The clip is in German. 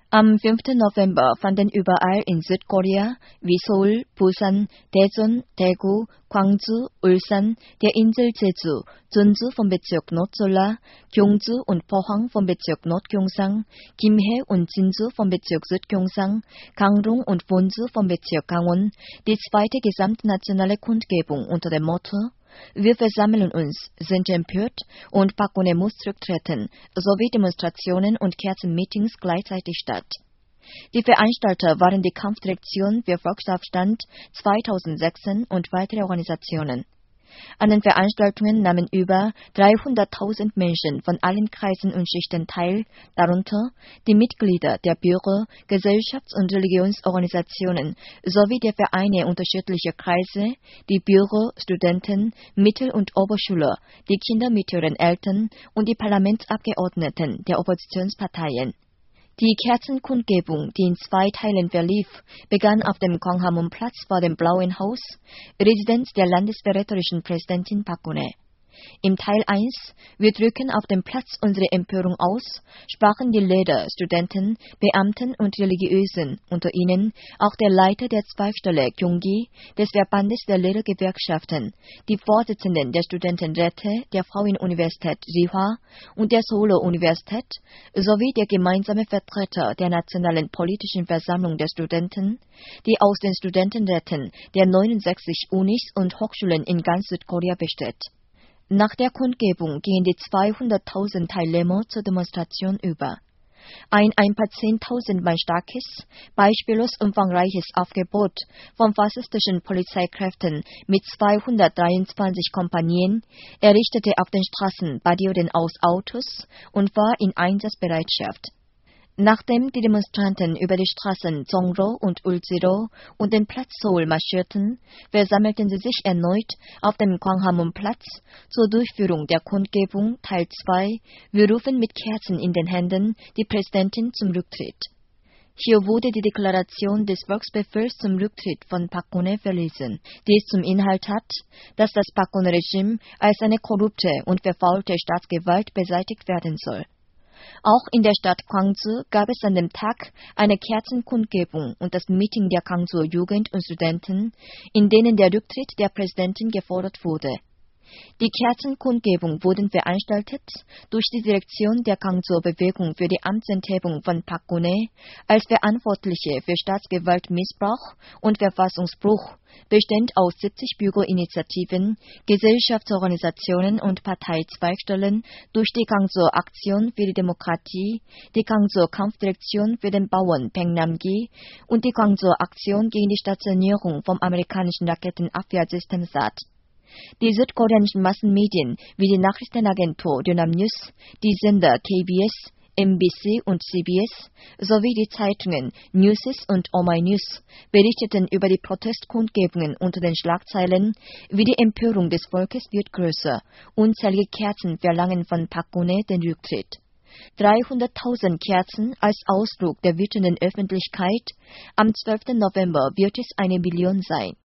Am 5. November fanden überall in Südkorea wie Seoul, Busan, Daejeon, Daegu, Gwangju, Ulsan, der Insel Jeju, Jeonju vom Bezirk Nordsolla, Gyeongju und Pohang vom Bezirk Nordgyeongsang, Gimhae und Jinju vom Bezirk Südgyeongsang, Gangrung und Wonju vom Bezirk Gangwon die zweite gesamtnationale Kundgebung unter dem Motto Wir versammeln uns, sind empört und Park Geun-hye muss zurücktreten, sowie Demonstrationen und Kerzenmeetings gleichzeitig statt. Die Veranstalter waren die Kampfdirektion für Volksaufstand 2016 und weitere Organisationen. An den Veranstaltungen nahmen über 300.000 Menschen von allen Kreisen und Schichten teil, darunter die Mitglieder der Büro-, Gesellschafts- und Religionsorganisationen sowie der Vereine unterschiedlicher Kreise, die Büro-, Studenten-, Mittel- und Oberschüler, die Kinder mit ihren Eltern und die Parlamentsabgeordneten der Oppositionsparteien. Die Kerzenkundgebung, die in zwei Teilen verlief, begann auf dem Gwanghwamun-Platz vor dem Blauen Haus, Residenz der landesverräterischen Präsidentin Park Geun-hye. Im Teil 1, wir drücken auf dem Platz unsere Empörung aus, sprachen die Lehrer, Studenten, Beamten und Religiösen, unter ihnen auch der Leiter der Zweigstelle Gyeonggi des Verbandes der Lehrergewerkschaften, die Vorsitzenden der Studentenräte der Frauenuniversität Rihwa und der Seouler-Universität sowie der gemeinsame Vertreter der Nationalen Politischen Versammlung der Studenten, die aus den Studentenräten der 69 Unis und Hochschulen in ganz Südkorea besteht. Nach der Kundgebung gingen die 200.000 Teilnehmer zur Demonstration über. Ein paar 10.000 Mann starkes, beispiellos umfangreiches Aufgebot von faschistischen Polizeikräften mit 223 Kompanien errichtete auf den Straßen Barrieren aus Autos und war in Einsatzbereitschaft. Nachdem die Demonstranten über die Straßen Jongro und Uljiro und den Platz Seoul marschierten, versammelten sie sich erneut auf dem Gwanghwamun-Platz zur Durchführung der Kundgebung Teil 2. Wir rufen mit Kerzen in den Händen die Präsidentin zum Rücktritt. Hier wurde die Deklaration des Volksbefehls zum Rücktritt von Park Geun-hye verlesen, die es zum Inhalt hat, dass das Park Geun-hye-Regime als eine korrupte und verfaulte Staatsgewalt beseitigt werden soll. Auch in der Stadt Gwangju gab es an dem Tag eine Kerzenkundgebung und das Meeting der Gwangjuer Jugend und Studenten, in denen der Rücktritt der Präsidentin gefordert wurde. Die Kerzenkundgebung wurden veranstaltet durch die Direktion der Gwangjuer Bewegung für die Amtsenthebung von Park Geun-hye als Verantwortliche für Staatsgewaltmissbrauch und Verfassungsbruch, bestehend aus 70 Bürgerinitiativen, Gesellschaftsorganisationen und Parteizweigstellen durch die Gwangjuer Aktion für die Demokratie, die Gwangjuer Kampfdirektion für den Bauern Baek Nam-gi und die Gwangjuer Aktion gegen die Stationierung vom amerikanischen Raketenabwehrsystem THAAD. Die südkoreanischen Massenmedien wie die Nachrichtenagentur Yonhap News, die Sender KBS, MBC und CBS sowie die Zeitungen Newsis und Oh My News berichteten über die Protestkundgebungen unter den Schlagzeilen wie die Empörung des Volkes wird größer, unzählige Kerzen verlangen von Park Geun-hye den Rücktritt. 300.000 Kerzen als Ausdruck der wütenden Öffentlichkeit, am 12. November wird es 1 Million sein.